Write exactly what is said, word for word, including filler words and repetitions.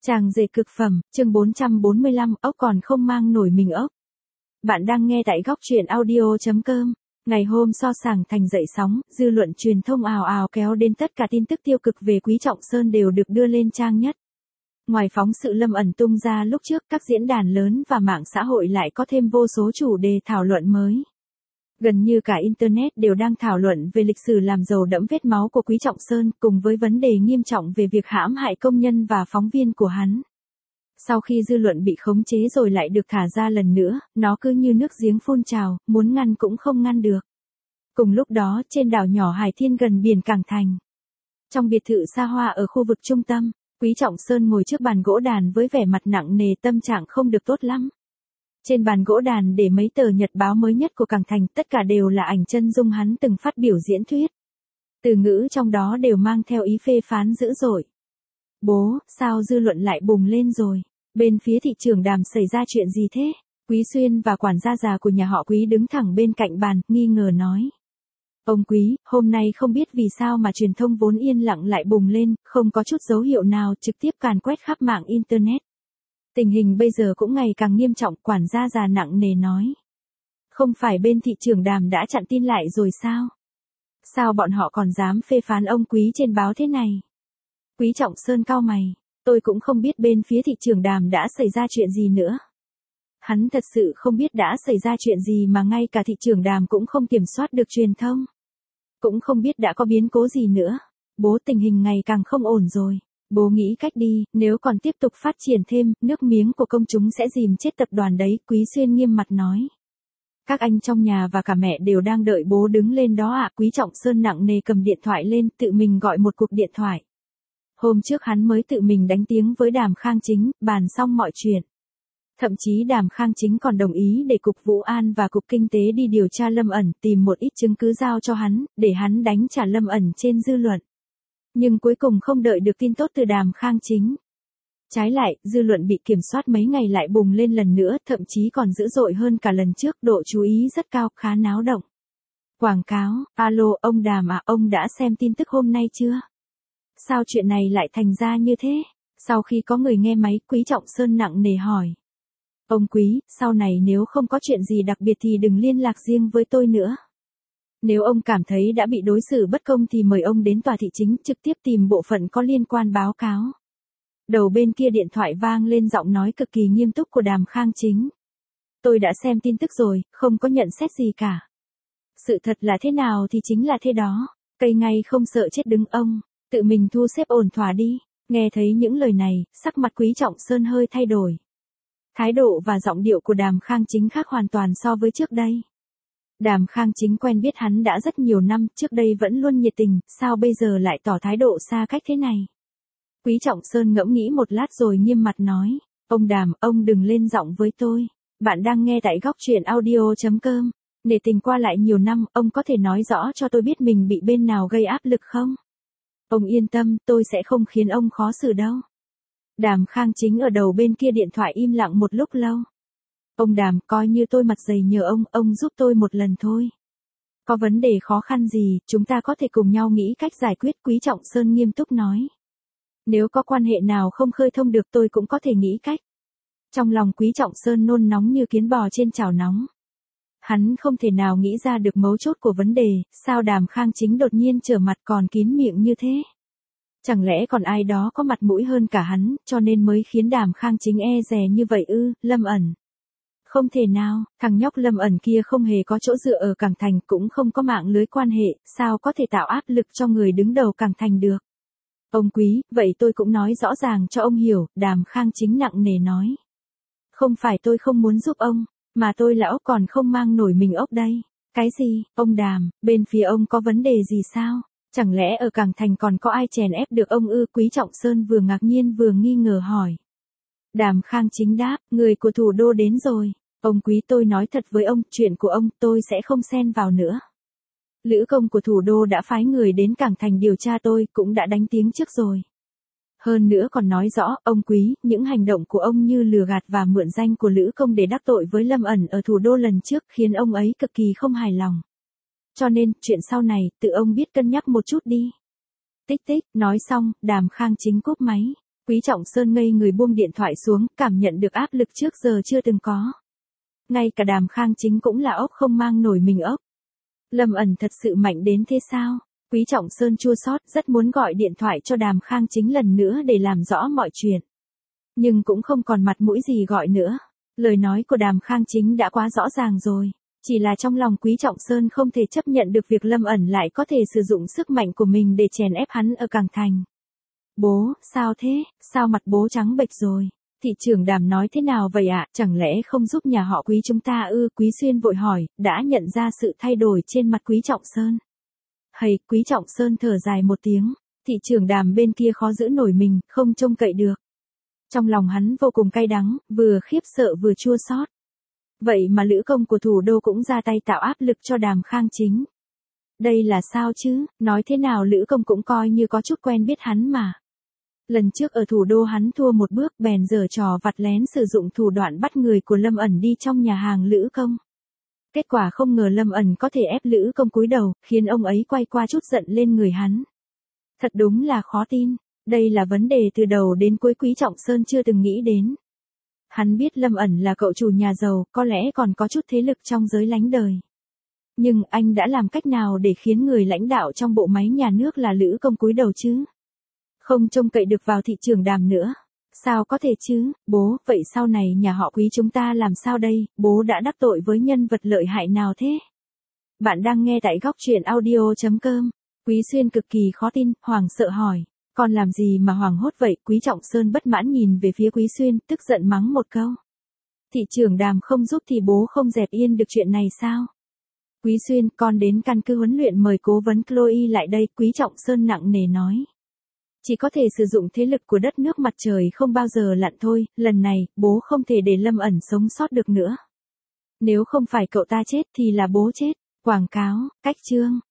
Chàng rể cực phẩm, chương bốn trăm bốn mươi lăm, ốc còn không mang nổi mình ốc. Bạn đang nghe tại góc truyện audio.com. Ngày hôm so sàng thành dậy sóng, dư luận truyền thông ào ào kéo đến tất cả tin tức tiêu cực về Quý Trọng Sơn đều được đưa lên trang nhất. Ngoài phóng sự Lâm ẩn tung ra lúc trước, các diễn đàn lớn và mạng xã hội lại có thêm vô số chủ đề thảo luận mới. Gần như cả Internet đều đang thảo luận về lịch sử làm giàu đẫm vết máu của Quý Trọng Sơn, cùng với vấn đề nghiêm trọng về việc hãm hại công nhân và phóng viên của hắn. Sau khi dư luận bị khống chế rồi lại được thả ra lần nữa, nó cứ như nước giếng phun trào, muốn ngăn cũng không ngăn được. Cùng lúc đó, trên đảo nhỏ Hải Thiên gần biển Cảng Thành, trong biệt thự xa hoa ở khu vực trung tâm, Quý Trọng Sơn ngồi trước bàn gỗ đàn với vẻ mặt nặng nề, tâm trạng không được tốt lắm. Trên bàn gỗ đàn để mấy tờ nhật báo mới nhất của Cảng Thành, tất cả đều là ảnh chân dung hắn từng phát biểu diễn thuyết. Từ ngữ trong đó đều mang theo ý phê phán dữ dội. Bố, sao dư luận lại bùng lên rồi? Bên phía thị trưởng Đàm xảy ra chuyện gì thế? Quý Xuyên và quản gia già của nhà họ Quý đứng thẳng bên cạnh bàn, nghi ngờ nói. Ông Quý, hôm nay không biết vì sao mà truyền thông vốn yên lặng lại bùng lên, không có chút dấu hiệu nào, trực tiếp càn quét khắp mạng Internet. Tình hình bây giờ cũng ngày càng nghiêm trọng, quản gia già nặng nề nói. Không phải bên thị trưởng Đàm đã chặn tin lại rồi sao? Sao bọn họ còn dám phê phán ông Quý trên báo thế này? Quý Trọng Sơn cau mày, tôi cũng không biết bên phía thị trưởng Đàm đã xảy ra chuyện gì nữa. Hắn thật sự không biết đã xảy ra chuyện gì mà ngay cả thị trưởng Đàm cũng không kiểm soát được truyền thông. Cũng không biết đã có biến cố gì nữa. Bố, tình hình ngày càng không ổn rồi. Bố nghĩ cách đi, nếu còn tiếp tục phát triển thêm, nước miếng của công chúng sẽ dìm chết tập đoàn đấy, Quý Xuyên nghiêm mặt nói. Các anh trong nhà và cả mẹ đều đang đợi bố đứng lên đó ạ. Quý Trọng Sơn nặng nề cầm điện thoại lên, tự mình gọi một cuộc điện thoại. Hôm trước hắn mới tự mình đánh tiếng với Đàm Khang Chính, bàn xong mọi chuyện. Thậm chí Đàm Khang Chính còn đồng ý để Cục Vũ An và Cục Kinh tế đi điều tra Lâm ẩn, tìm một ít chứng cứ giao cho hắn, để hắn đánh trả Lâm ẩn trên dư luận. Nhưng cuối cùng không đợi được tin tốt từ Đàm Khang Chính. Trái lại, dư luận bị kiểm soát mấy ngày lại bùng lên lần nữa, thậm chí còn dữ dội hơn cả lần trước, độ chú ý rất cao, khá náo động. Quảng cáo, alo, ông Đàm à, ông đã xem tin tức hôm nay chưa? Sao chuyện này lại thành ra như thế? Sau khi có người nghe máy, Quý Trọng Sơn nặng nề hỏi. Ông Quý, sau này nếu không có chuyện gì đặc biệt thì đừng liên lạc riêng với tôi nữa. Nếu ông cảm thấy đã bị đối xử bất công thì mời ông đến tòa thị chính, trực tiếp tìm bộ phận có liên quan báo cáo. Đầu bên kia điện thoại vang lên giọng nói cực kỳ nghiêm túc của Đàm Khang Chính. Tôi đã xem tin tức rồi, không có nhận xét gì cả. Sự thật là thế nào thì chính là thế đó. Cây ngay không sợ chết đứng ông, tự mình thu xếp ổn thỏa đi. Nghe thấy những lời này, sắc mặt Quý Trọng Sơn hơi thay đổi. Thái độ và giọng điệu của Đàm Khang Chính khác hoàn toàn so với trước đây. Đàm Khang Chính quen biết hắn đã rất nhiều năm, trước đây vẫn luôn nhiệt tình, sao bây giờ lại tỏ thái độ xa cách thế này? Quý Trọng Sơn ngẫm nghĩ một lát rồi nghiêm mặt nói, ông Đàm, ông đừng lên giọng với tôi. Bạn đang nghe tại góc truyện audio.com. Nể tình qua lại nhiều năm, ông có thể nói rõ cho tôi biết mình bị bên nào gây áp lực không? Ông yên tâm, tôi sẽ không khiến ông khó xử đâu. Đàm Khang Chính ở đầu bên kia điện thoại im lặng một lúc lâu. Ông Đàm, coi như tôi mặt dày nhờ ông, ông giúp tôi một lần thôi. Có vấn đề khó khăn gì, chúng ta có thể cùng nhau nghĩ cách giải quyết, Quý Trọng Sơn nghiêm túc nói. Nếu có quan hệ nào không khơi thông được tôi cũng có thể nghĩ cách. Trong lòng Quý Trọng Sơn nôn nóng như kiến bò trên chảo nóng. Hắn không thể nào nghĩ ra được mấu chốt của vấn đề, sao Đàm Khang Chính đột nhiên trở mặt còn kín miệng như thế? Chẳng lẽ còn ai đó có mặt mũi hơn cả hắn, cho nên mới khiến Đàm Khang Chính e dè như vậy ư? Lâm ẩn. Không thể nào, thằng nhóc Lâm ẩn kia không hề có chỗ dựa ở Cảng Thành, cũng không có mạng lưới quan hệ, sao có thể tạo áp lực cho người đứng đầu Cảng Thành được? Ông Quý, vậy tôi cũng nói rõ ràng cho ông hiểu, Đàm Khang Chính nặng nề nói. Không phải tôi không muốn giúp ông, mà tôi là ốc còn không mang nổi mình ốc đây. Cái gì, ông Đàm, bên phía ông có vấn đề gì sao? Chẳng lẽ ở Cảng Thành còn có ai chèn ép được ông ư? Quý Trọng Sơn vừa ngạc nhiên vừa nghi ngờ hỏi. Đàm Khang Chính đáp, người của thủ đô đến rồi. Ông Quý, tôi nói thật với ông, chuyện của ông tôi sẽ không xen vào nữa. Lữ công của thủ đô đã phái người đến Cảng Thành điều tra tôi, cũng đã đánh tiếng trước rồi. Hơn nữa còn nói rõ, ông Quý, những hành động của ông như lừa gạt và mượn danh của Lữ công để đắc tội với Lâm ẩn ở thủ đô lần trước khiến ông ấy cực kỳ không hài lòng. Cho nên, chuyện sau này, tự ông biết cân nhắc một chút đi. Tích tích, nói xong, Đàm Khang Chính cúp máy. Quý Trọng Sơn ngây người buông điện thoại xuống, cảm nhận được áp lực trước giờ chưa từng có. Ngay cả Đàm Khang Chính cũng là ốc không mang nổi mình ốc. Lâm ẩn thật sự mạnh đến thế sao? Quý Trọng Sơn chua xót, rất muốn gọi điện thoại cho Đàm Khang Chính lần nữa để làm rõ mọi chuyện. Nhưng cũng không còn mặt mũi gì gọi nữa. Lời nói của Đàm Khang Chính đã quá rõ ràng rồi. Chỉ là trong lòng Quý Trọng Sơn không thể chấp nhận được việc Lâm ẩn lại có thể sử dụng sức mạnh của mình để chèn ép hắn ở Cảng Thành. Bố, sao thế? Sao mặt bố trắng bệch rồi? Thị trưởng Đàm nói thế nào vậy ạ? À? Chẳng lẽ không giúp nhà họ Quý chúng ta ư? Quý Xuyên vội hỏi, đã nhận ra sự thay đổi trên mặt Quý Trọng Sơn. Hầy, Quý Trọng Sơn thở dài một tiếng. Thị trưởng Đàm bên kia khó giữ nổi mình, không trông cậy được. Trong lòng hắn vô cùng cay đắng, vừa khiếp sợ vừa chua xót. Vậy mà Lữ Công của thủ đô cũng ra tay tạo áp lực cho Đàm Khang Chính. Đây là sao chứ? Nói thế nào Lữ Công cũng coi như có chút quen biết hắn mà. Lần trước ở thủ đô hắn thua một bước bèn giở trò vặt lén sử dụng thủ đoạn bắt người của Lâm ẩn đi trong nhà hàng Lữ Công. Kết quả không ngờ Lâm ẩn có thể ép Lữ Công cúi đầu, khiến ông ấy quay qua chút giận lên người hắn. Thật đúng là khó tin. Đây là vấn đề từ đầu đến cuối Quý Trọng Sơn chưa từng nghĩ đến. Hắn biết Lâm ẩn là cậu chủ nhà giàu, có lẽ còn có chút thế lực trong giới lãnh đời. Nhưng anh đã làm cách nào để khiến người lãnh đạo trong bộ máy nhà nước là Lữ Công cúi đầu chứ? Không trông cậy được vào thị trưởng Đàm nữa. Sao có thể chứ, bố, vậy sau này nhà họ Quý chúng ta làm sao đây, bố đã đắc tội với nhân vật lợi hại nào thế? Bạn đang nghe tại góc truyện audio chấm com. Quý Xuyên cực kỳ khó tin, hoảng sợ hỏi. Con làm gì mà hoảng hốt vậy? Quý Trọng Sơn bất mãn nhìn về phía Quý Xuyên, tức giận mắng một câu. Thị trưởng Đàm không giúp thì bố không dẹp yên được chuyện này sao? Quý Xuyên, con đến căn cứ huấn luyện mời cố vấn Chloe lại đây, Quý Trọng Sơn nặng nề nói. Chỉ có thể sử dụng thế lực của đất nước mặt trời không bao giờ lặn thôi, lần này, bố không thể để Lâm ẩn sống sót được nữa. Nếu không phải cậu ta chết thì là bố chết. Quảng cáo, cách chương.